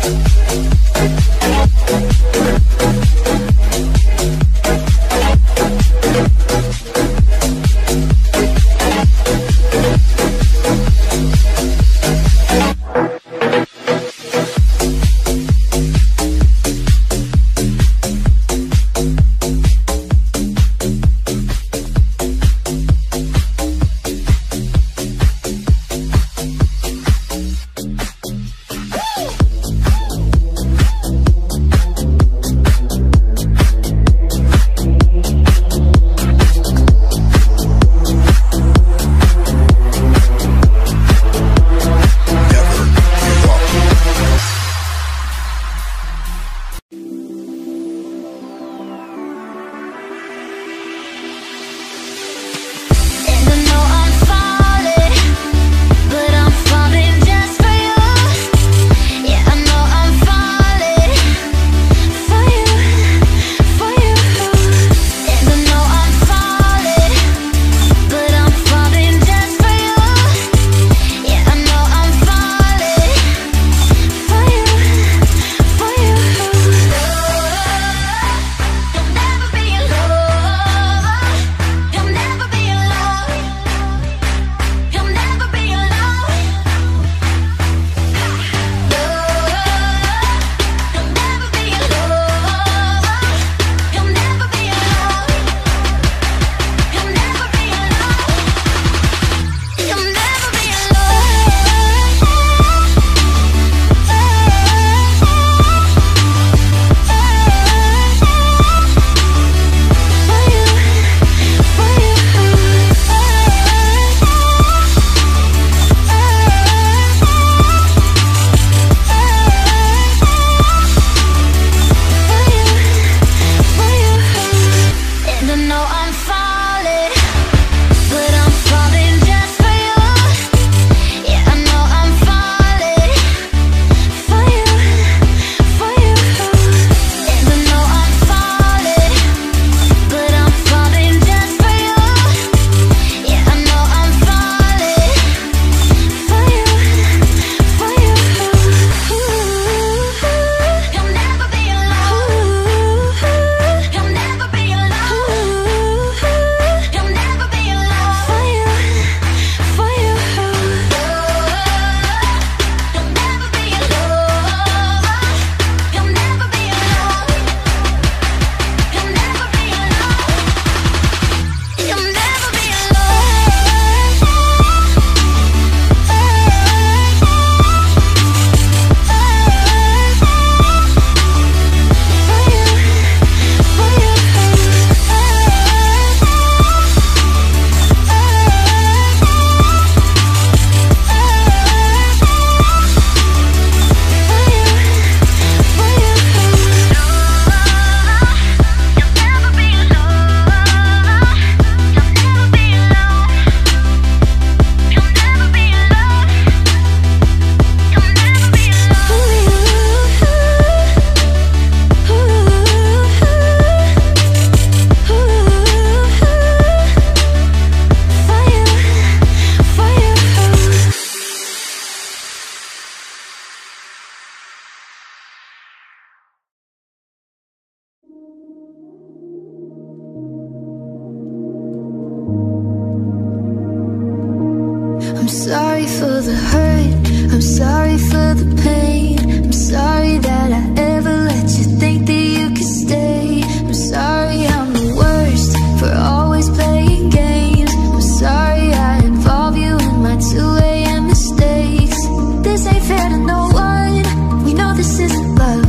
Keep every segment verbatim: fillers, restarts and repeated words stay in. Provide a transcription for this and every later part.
I'm sorry for the hurt, I'm sorry for the pain, I'm sorry that I ever let you think that you could stay. I'm sorry I'm the worst for always playing games. I'm sorry I involve you in my two A M mistakes. This ain't fair to no one, we know this isn't love.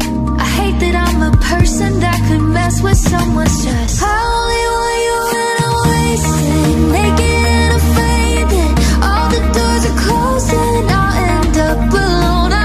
I hate that I'm a person that could mess with someone's trust. I only want you when I'm wasted, naked and afraid that all the doors are closed and I'll end up alone.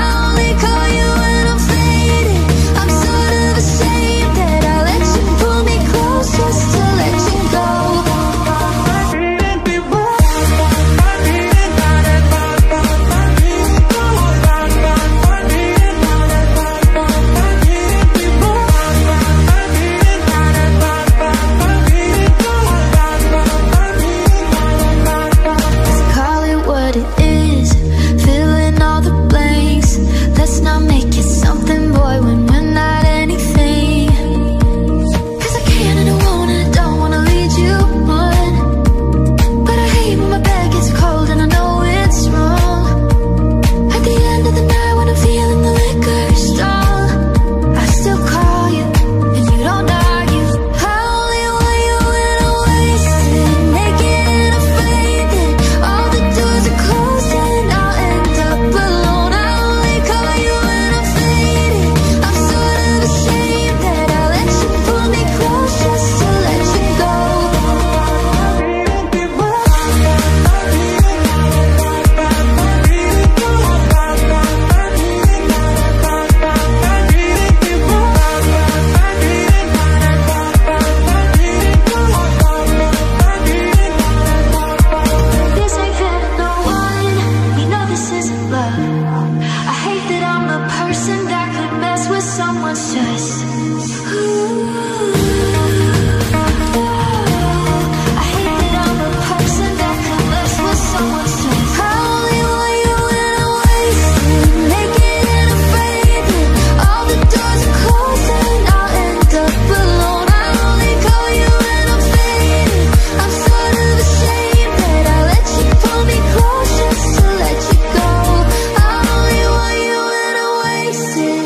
someone's chest. I hate that I'm a person that could mess with someone's chest. I only want you when I'm wasted, naked and afraid that all the doors are closed and I'll end up alone. I only call you when I'm faded. I'm sort of ashamed that I let you pull me close just to let you go. I only want you when I'm wasted.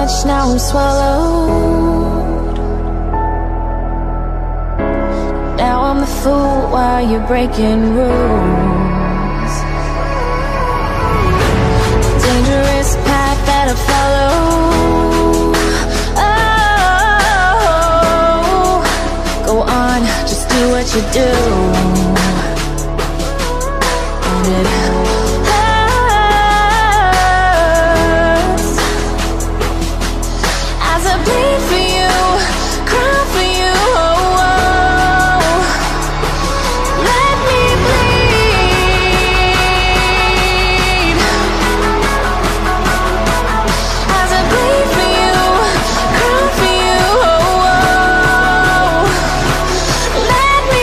much, now I'm swallowed. Now I'm the fool while you're breaking rules. Dangerous path that I follow. Oh, go on, just do what you do. And it hurts as I bleed for you, cry for you. Oh, oh. Let me bleed as I bleed for you, cry for you. Oh, oh. Let me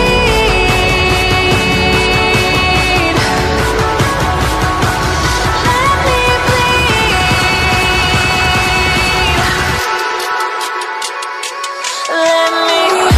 bleed. Let me bleed. Let me.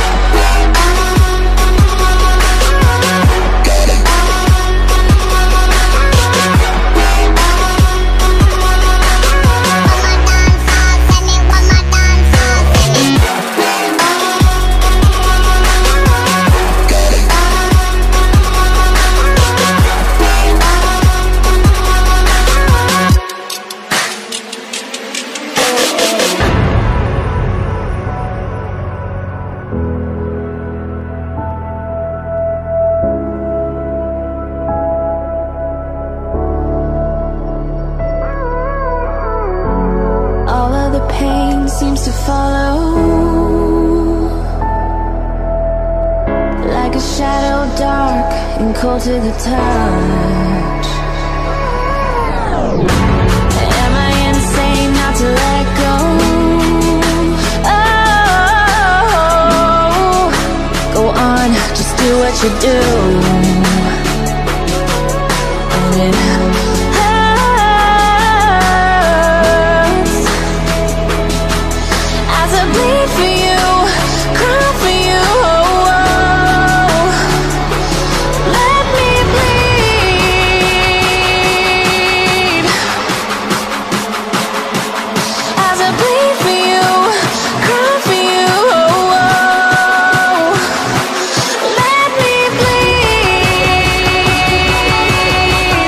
All of the pain seems to follow like a shadow, dark and cold to the touch. Am I insane not to let go? Oh, go on, just do what you do. And it hurts as I bleed for you, cry for you. Oh, oh. Let me bleed as I bleed for you, cry for you. Oh, oh. Let me bleed.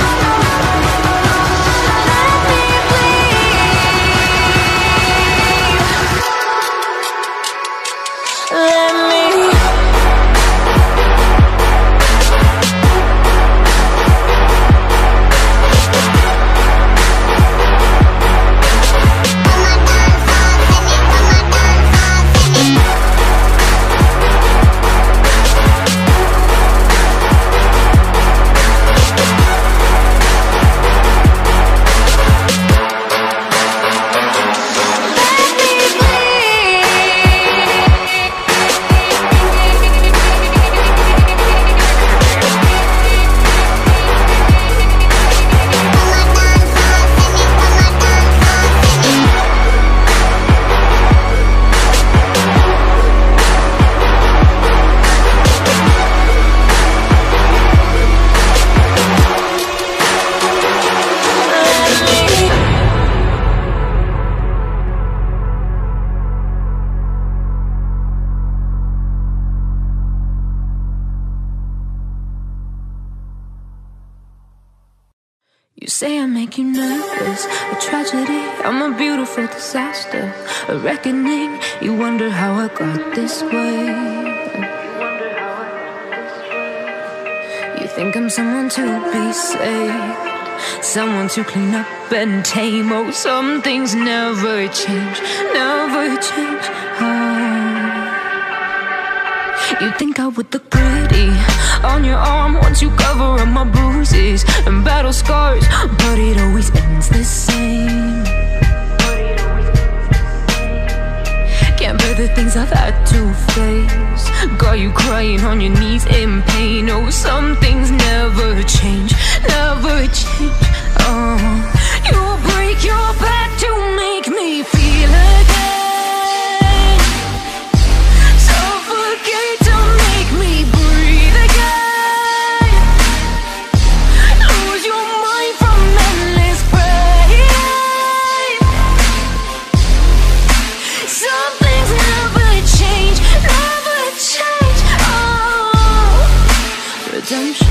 Let me bleed. Let me. You say I make you nervous, a tragedy, I'm a beautiful disaster, a reckoning. You wonder how I got this way. You think I'm someone to be saved, someone to clean up and tame. Oh, some things never change, never change. Oh. You think I would look pretty on your arm once you cover up my bruises and battle scars, but it always ends the same. Can't bear the things I've had to face, got you crying on your knees in pain. Oh, some things never change, never change. Oh, you'll break your back to make me feel again.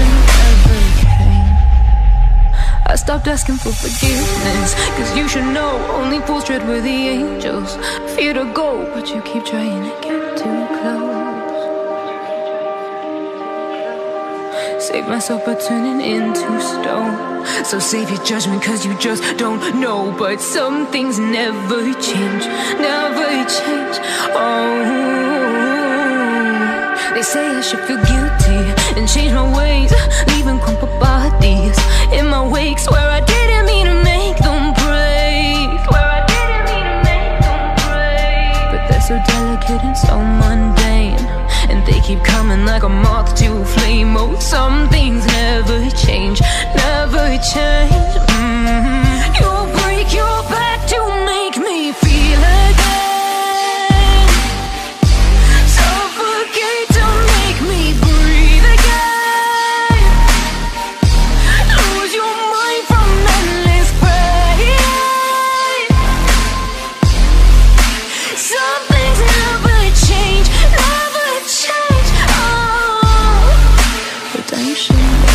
never came. I stopped asking for forgiveness, cause you should know only fools tread where the angels fear to go, but you keep trying to get too close. Save myself by turning into stone. So save your judgment cause you just don't know. But some things never change, never change. Oh, they say I should feel guilty and change my ways, leaving crumpled bodies in my wake. Swear I didn't mean to make them break. Swear I didn't mean to make them break. But they're so delicate and so mundane, and they keep coming like a moth to a flame. Oh, some things never change, never change. Mm-hmm. You'll break your back to make me feel again, suffocate to make me breathe again, lose your mind from endless pain. Some things never change, never change. Redemption.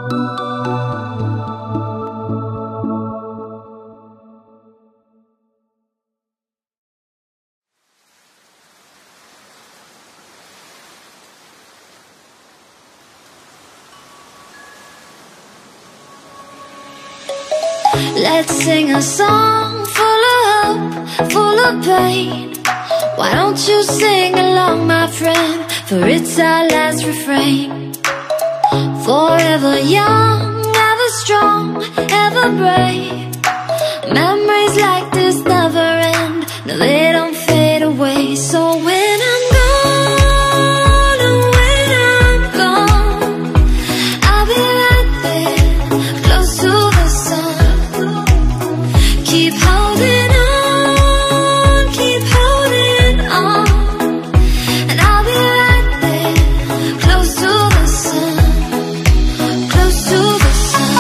Let's sing a song full of hope, full of pain. Why don't you sing along, my friend, for it's our last refrain. Forever young, ever strong, ever brave. Memories like this never end, no, they don't fade away. So when I'm gone, oh, when I'm gone, I'll be right there, close to the sun. Keep holding on, keep holding on, and I'll be right there, close to the sun, close to the sun.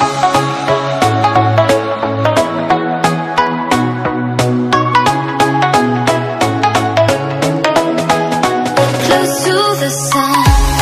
Close to the sun.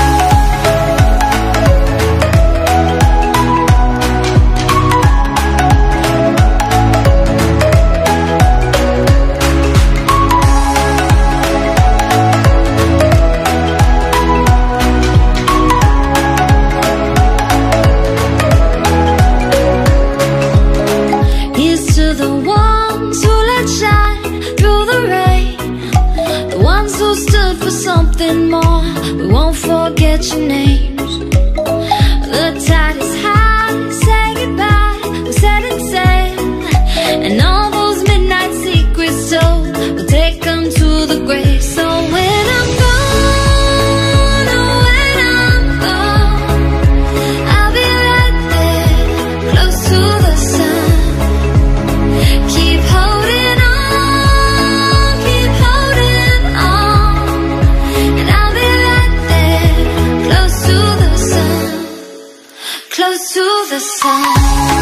Here's to the ones who let shine through the rain, the ones who stood for something more. We won't forget your names. The tide is high, say goodbye, we're setting sail, and all those midnight secrets told, we'll take them to the grave. So when I'm gone, oh, when I'm gone, I'll be right there, close to the sun. Keep holding on, keep holding on, and I'll be right there, close to the sun, close to the sun.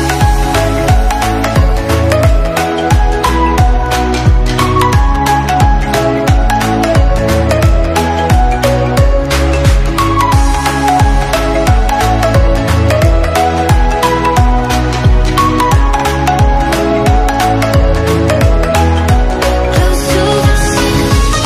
Close to the sun.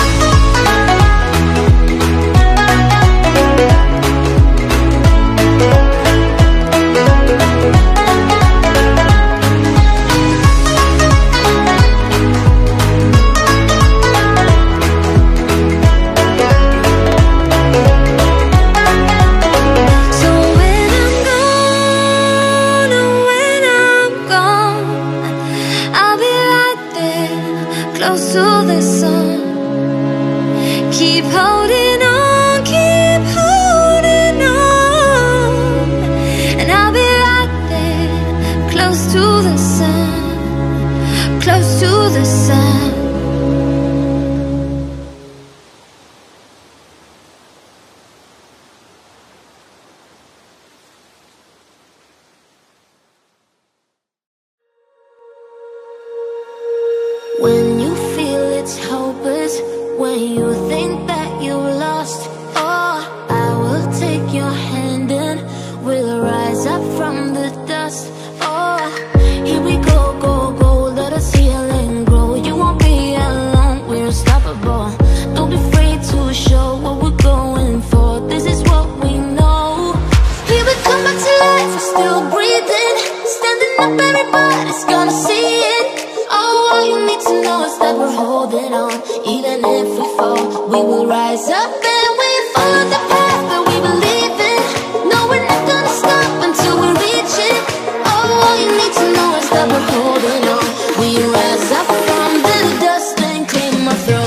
So when I'm gone, oh, when I'm gone, I'll be right there, close to the sun. Keep holding on, keep holding on, and I'll be right there, close to the sun, close to the sun. When you feel it's hopeless, when you think that you lost, oh, I will take your hand and we'll rise up from the dust. Oh, here we go, go, go, let us heal and grow. You won't be alone, we're unstoppable. Don't be afraid to show what we're going for. This is what we know. We will come back to life, we're still breathing. Standing up, everybody's gonna see it. Oh, all you need to know is that we're holding on. Even if we fall, we will rise up and we follow the path that we believe in. No, we're not gonna stop until we reach it. Oh, all you need to know is that we're holding on. We rise up from the dust and claim our throne.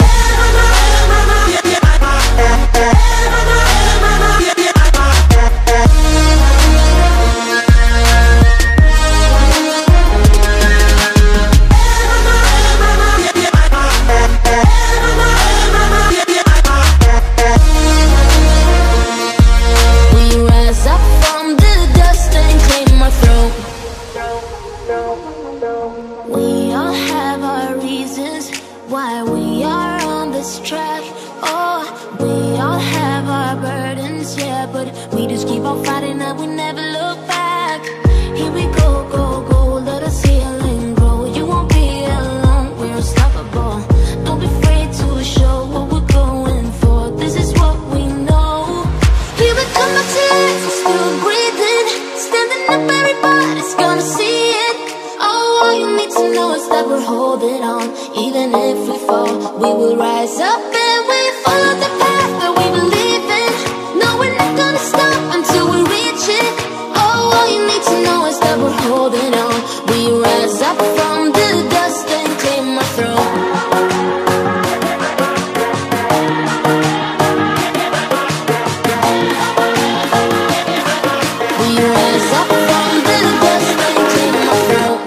Why we are on this track. Oh, we all have our burdens, yeah, but we just keep on fighting and we never look our tears, we're still breathing. Standing up, everybody's gonna see it. Oh, all you need to know is that we're holding on. Even if we fall, we will rise up and we follow the path that we believe in. No, we're not gonna stop until we reach it. Oh, all you need to know is that we're holding on. We rise up from the dust and claim our throne. We rise up from the dust and claim our throne.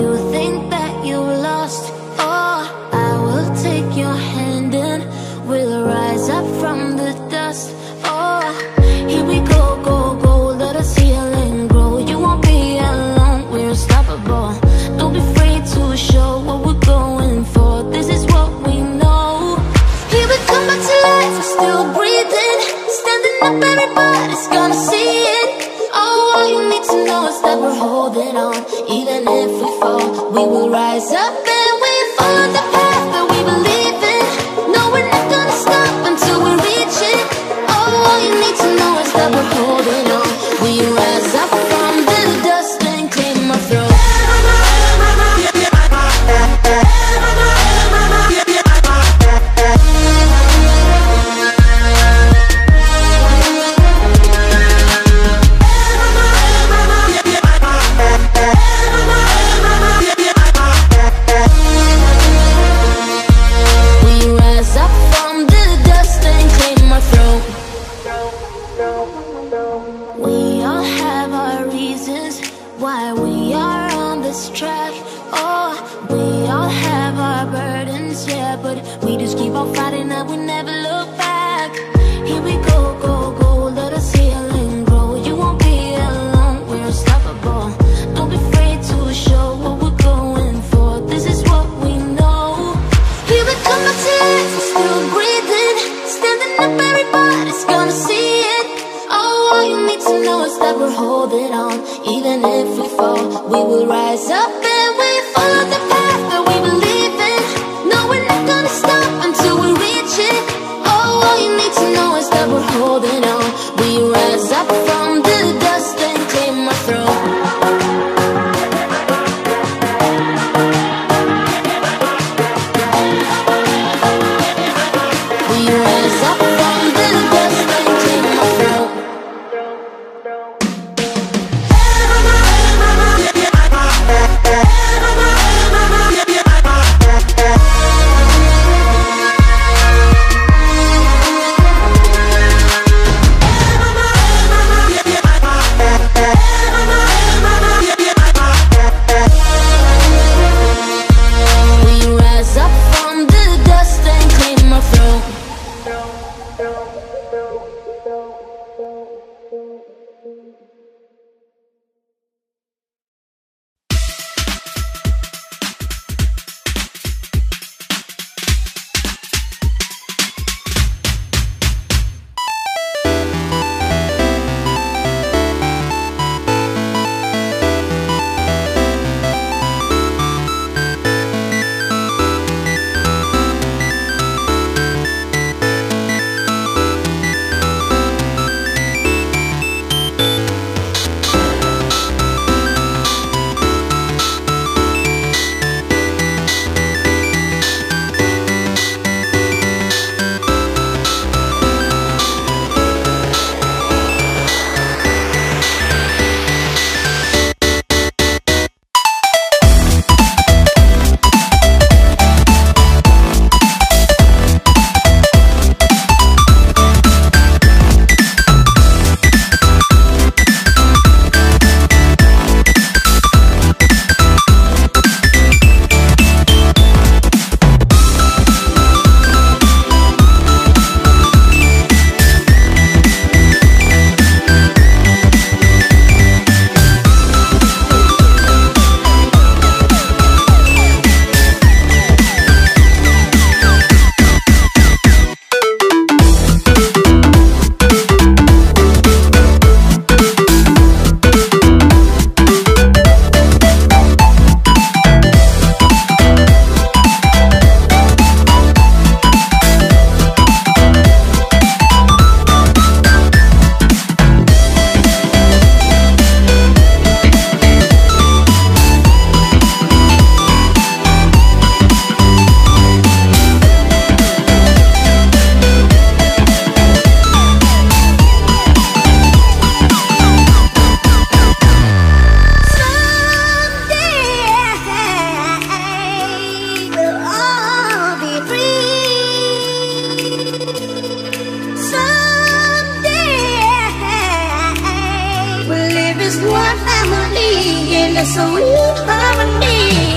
think that you lost, oh, I will take your hand and we'll rise up from the dust. Oh, here we go, go, go, let us heal and grow. You won't be alone, we're unstoppable. Don't be afraid to show what we're going for. This is what we know. Here we come back to life, we're still breathing. Standing up, everybody's gonna see it. Oh, all you need to know is that we're holding on. Even if we fall, we will rise up and we follow the path that we believe in. No, we're not gonna stop until we reach it. Oh, all you need to know is that we're holding on. We rise up from the dust and claim our throne. We all have our reasons why we are on this track. Oh, we all have our burdens, yeah, but we just keep on fighting and we never look back. Here we go, go, go, let us heal and grow. You won't be alone, we're unstoppable. Don't be afraid to show what we're going for. This is what we know. Here we come back to life, we're still breathing. Standing up, everybody's gonna see it. Oh, all you need to know is that we're holding on. Even if we fall, we will rise up and we follow the path that we believe in. No, we're not gonna stop until we reach it. Oh, all you need to know is that we're holding on. We rise up from the dust and claim our throne. We rise up from the dust and claim our throne. One family in a sweet harmony.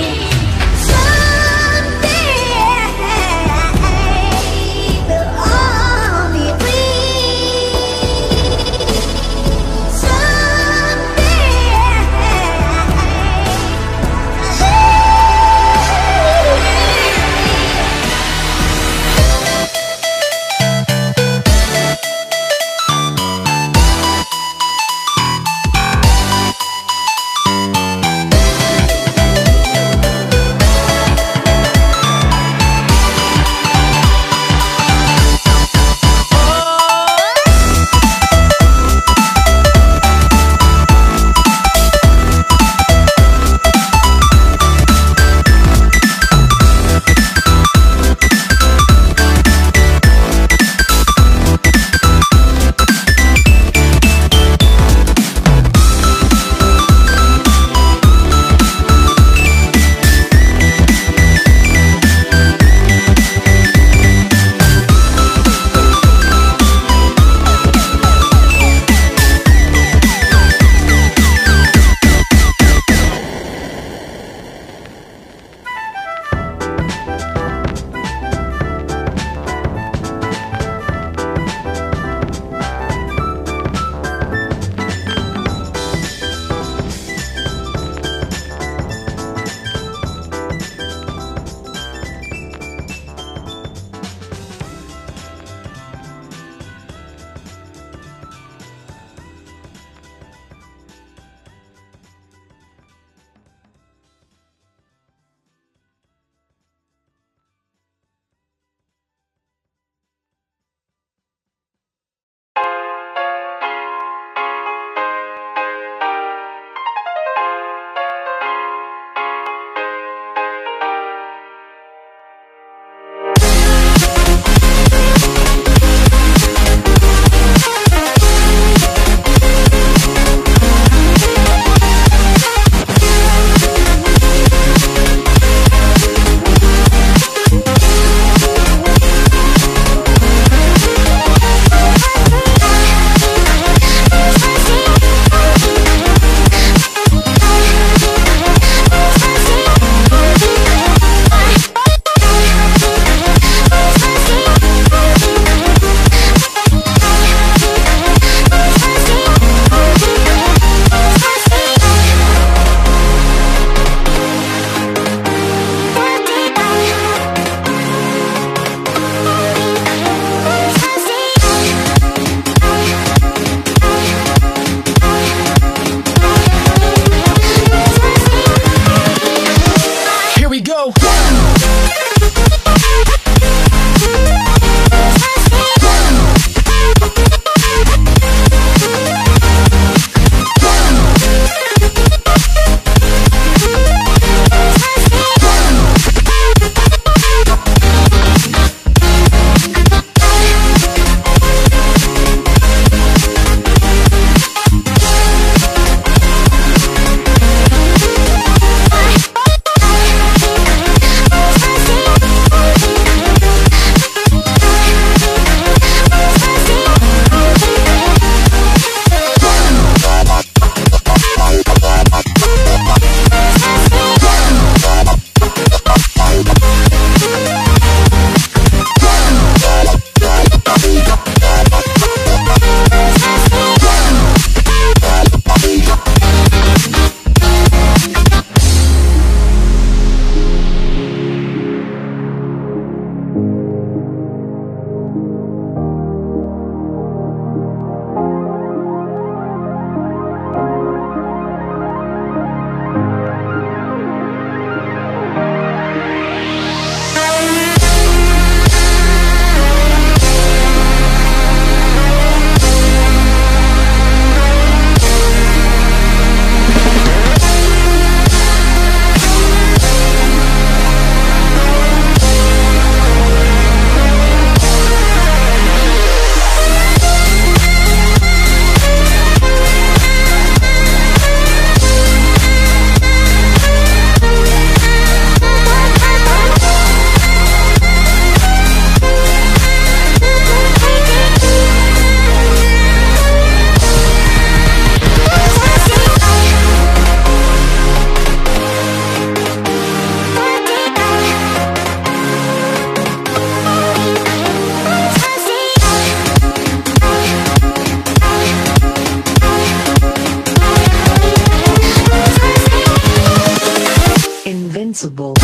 Invincible.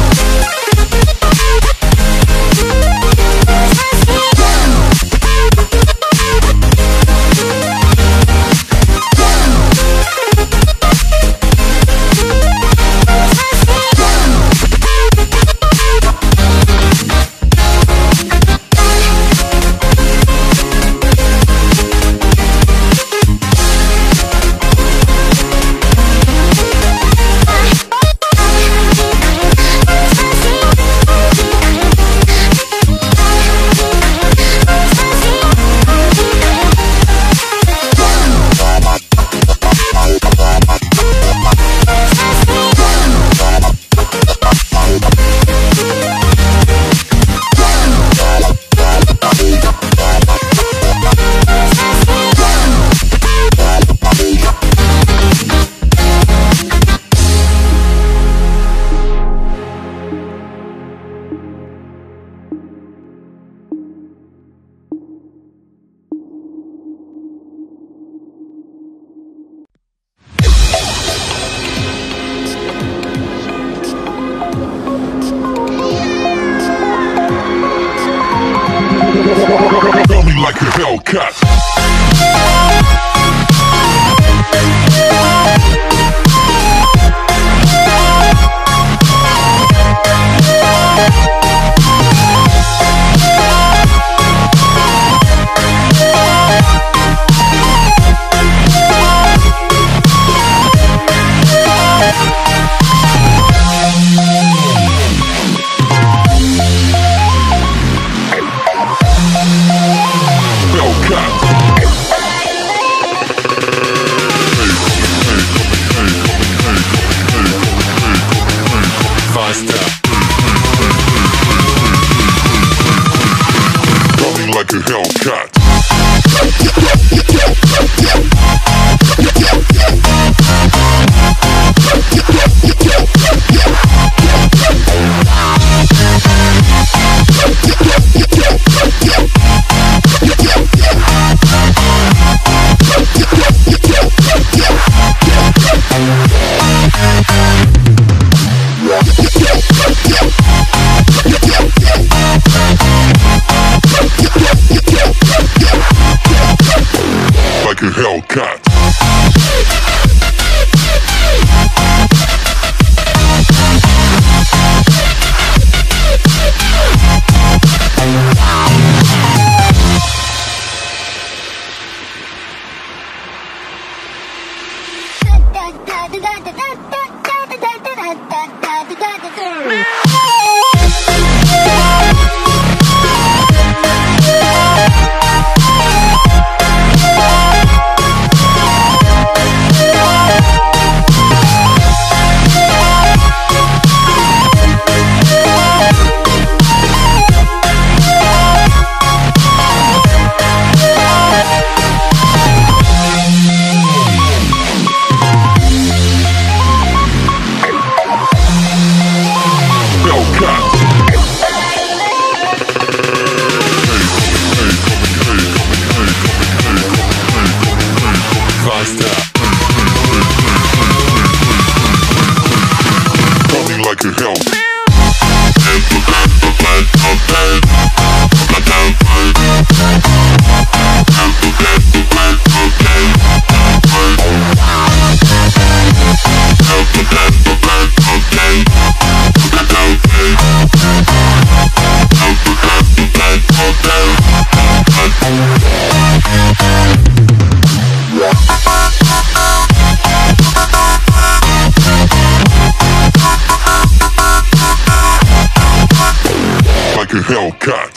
Like a Hellcat. Like a Hellcat. Like a Hellcat. Like a hell. Like a Hellcat.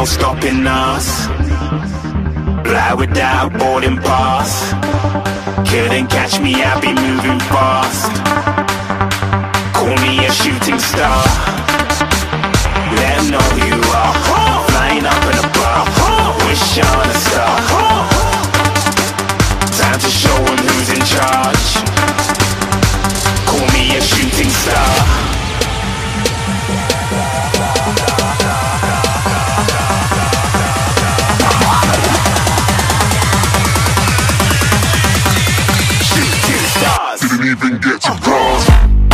no stopping us. Fly without boarding pass. Couldn't catch me, I'll be moving fast. Call me a shooting star. Let them know who you are. Flying up in a bar. Wish on a star. Time to show them who's in charge. Call me a shooting star. Shooting stars. Didn't even get to bronze.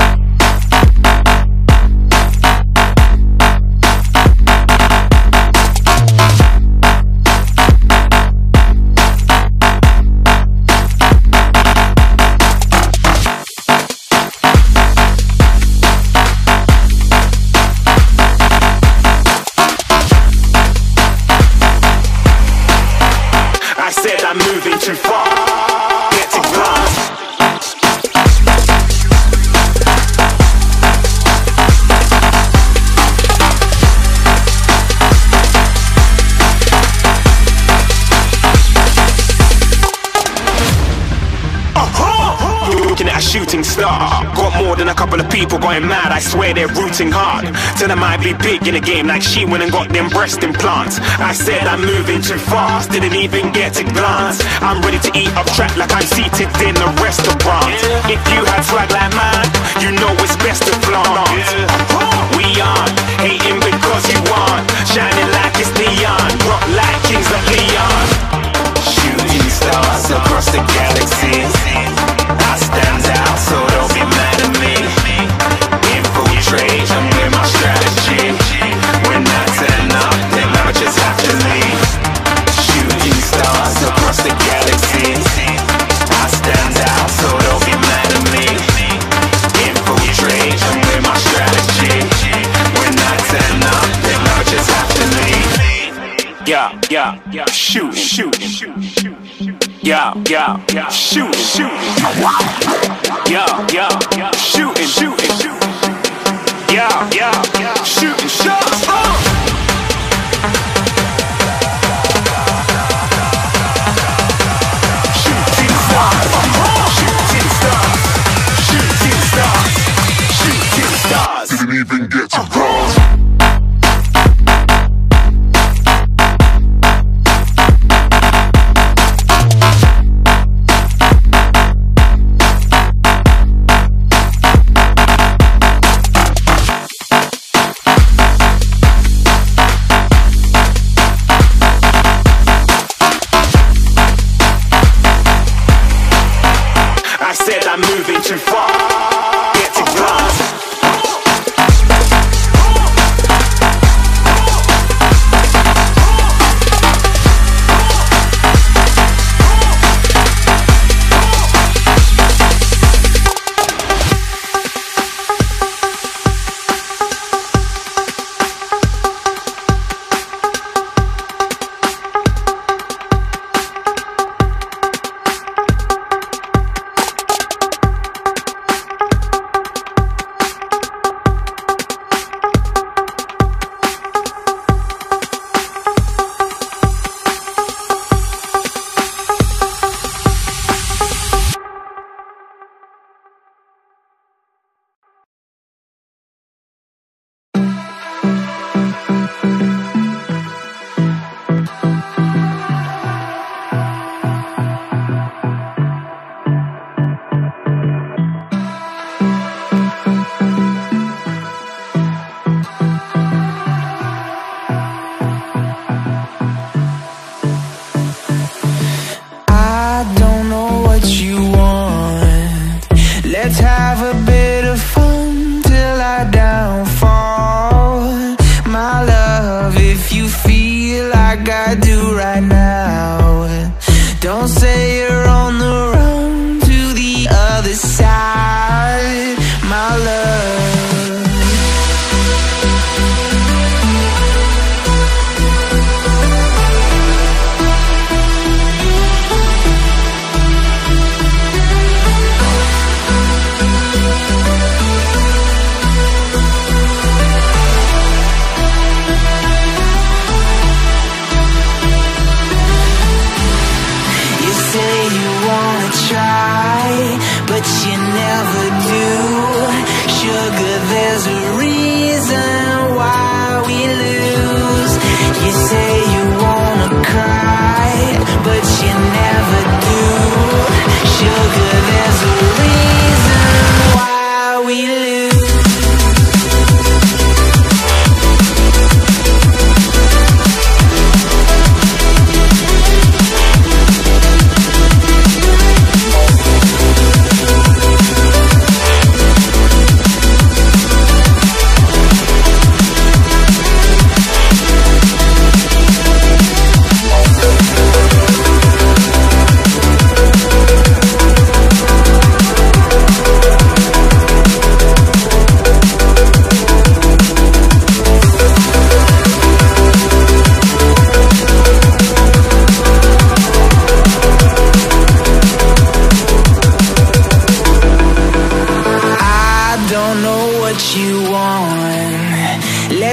I said I'm moving too far. Get to glass. You're looking at a shooting star. Got more than a couple of people going mad. I swear they're rooting hard. Tell them I'd be big in the game like she went and got them breast implants. I said I'm moving too fast, didn't even get to glance. I'm ready to eat up track like I'm seated in a restaurant. If you had swag like mine, you know it's best to flaunt. We aren't hating because you aren't. Shining like it's neon, rock like kings of Leon. Shooting stars across the galaxy. I stand out, so don't be mad at me. Infiltrate, I'm with my strategy. When I turn up, then I just have to leave. Shooting stars across the galaxy. I stand out, so don't be mad at me. Infiltrate, I'm with my strategy. When I turn up, then I just have to leave. Yeah, yeah, yeah, shoot, shoot, shoot, shoot. Yeah, yeah, yeah, shooting, shooting. Yeah, yeah, yeah, shooting, shooting, shooting. Yeah, yeah, yeah, shooting shots. Uh. Shooting stars, shooting stars, shooting stars, shooting stars. Didn't even get to bronze. I said I'm moving too far. Get to glass. Let's have a bit of fun till I downfall. My love, if you feel like I do right now, don't say you're on the run to the other side, my love.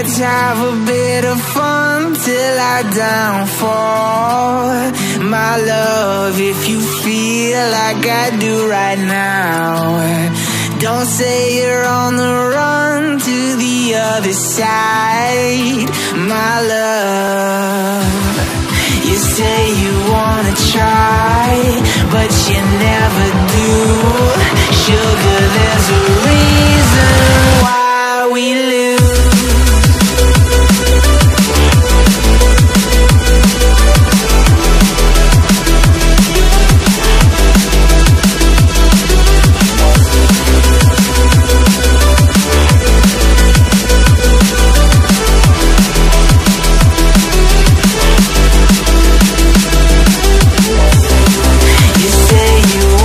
let's have a bit of fun till I downfall. My love, if you feel like I do right now, don't say you're on the run to the other side. My love, you say you wanna try, but you never do. Sugar, there's a reason why we lose.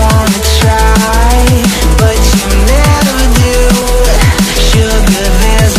Sugar, there's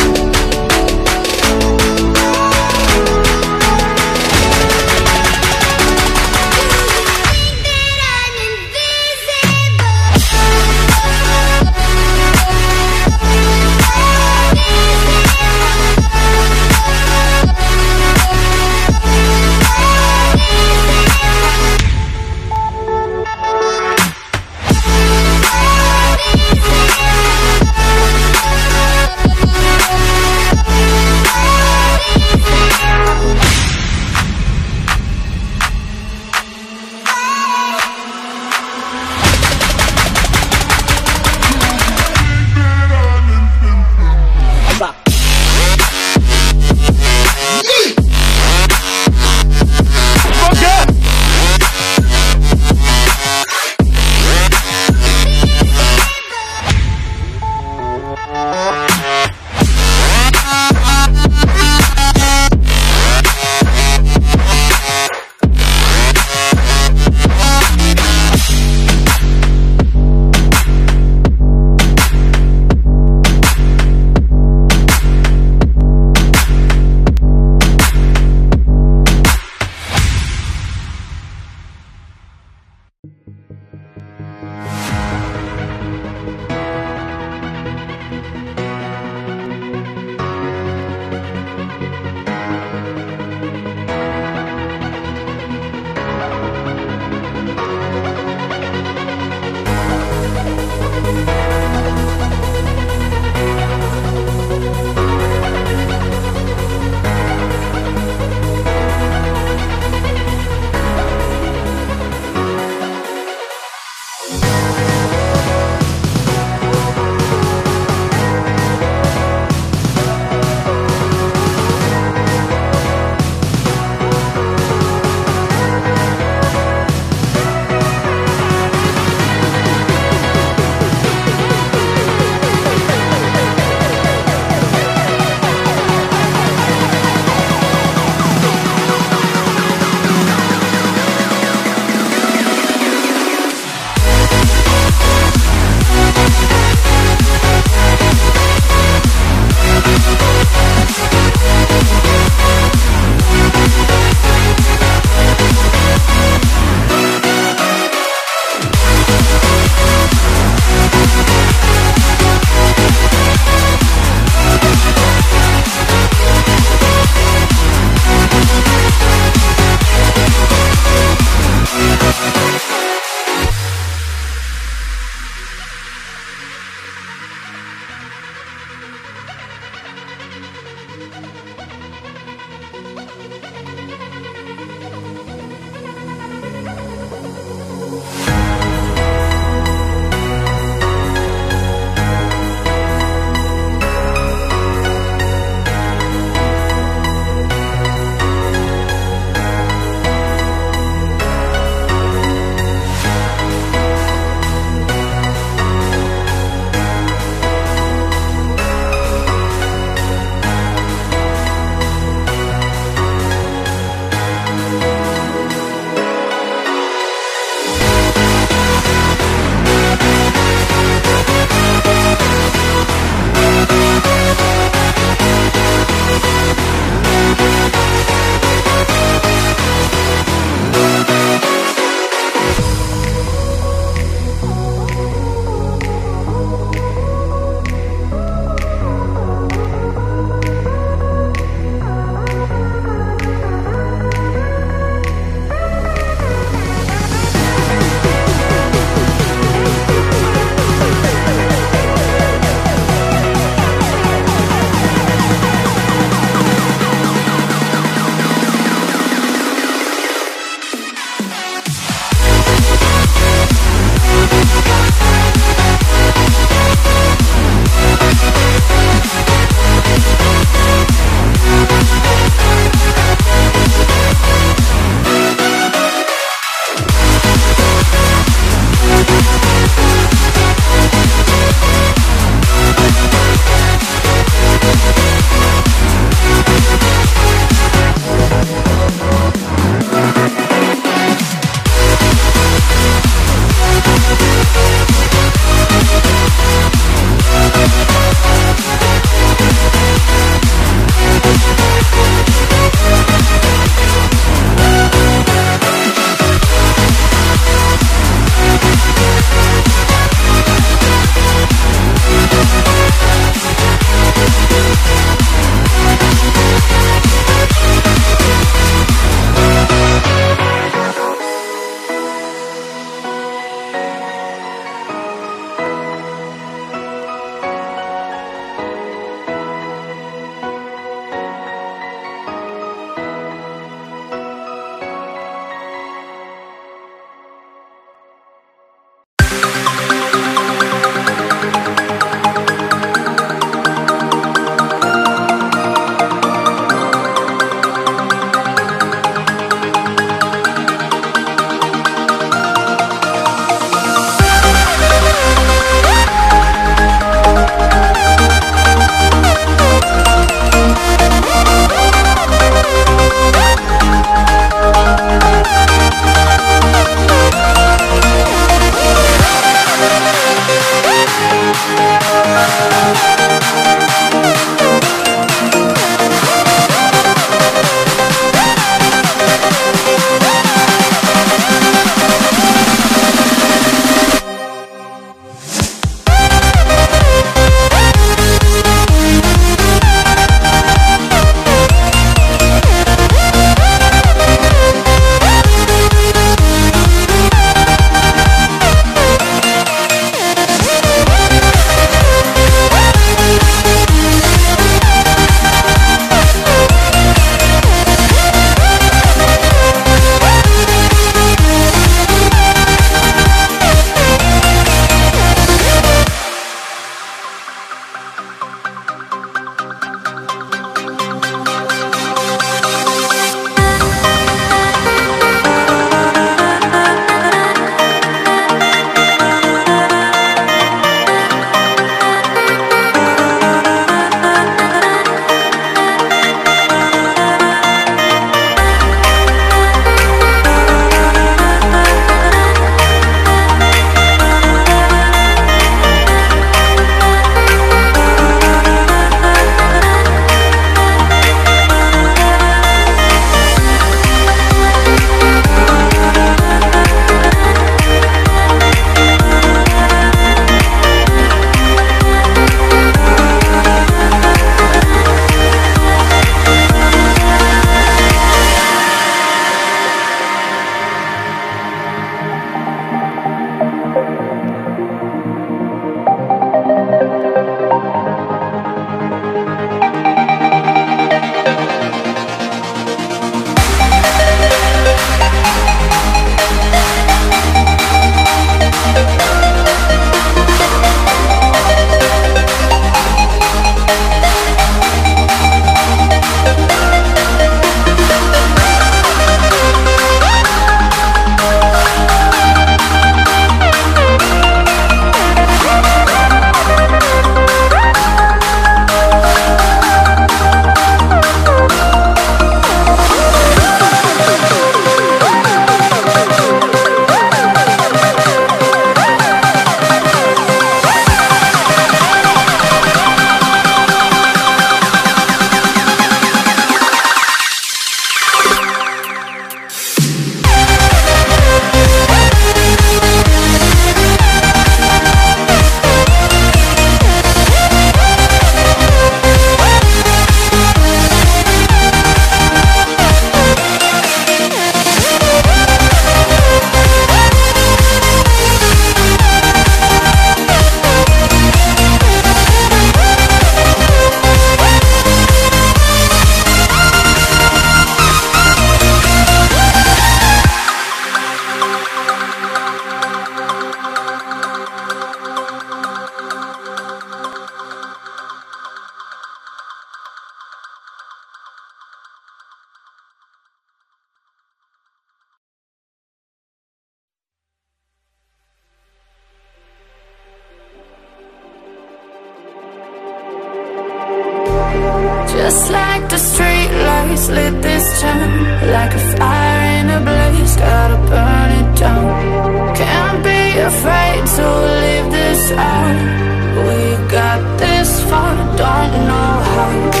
Just like the street lights lit this town, like a fire in a blaze, gotta burn it down. Can't be afraid to leave this out. We got this far, don't know how.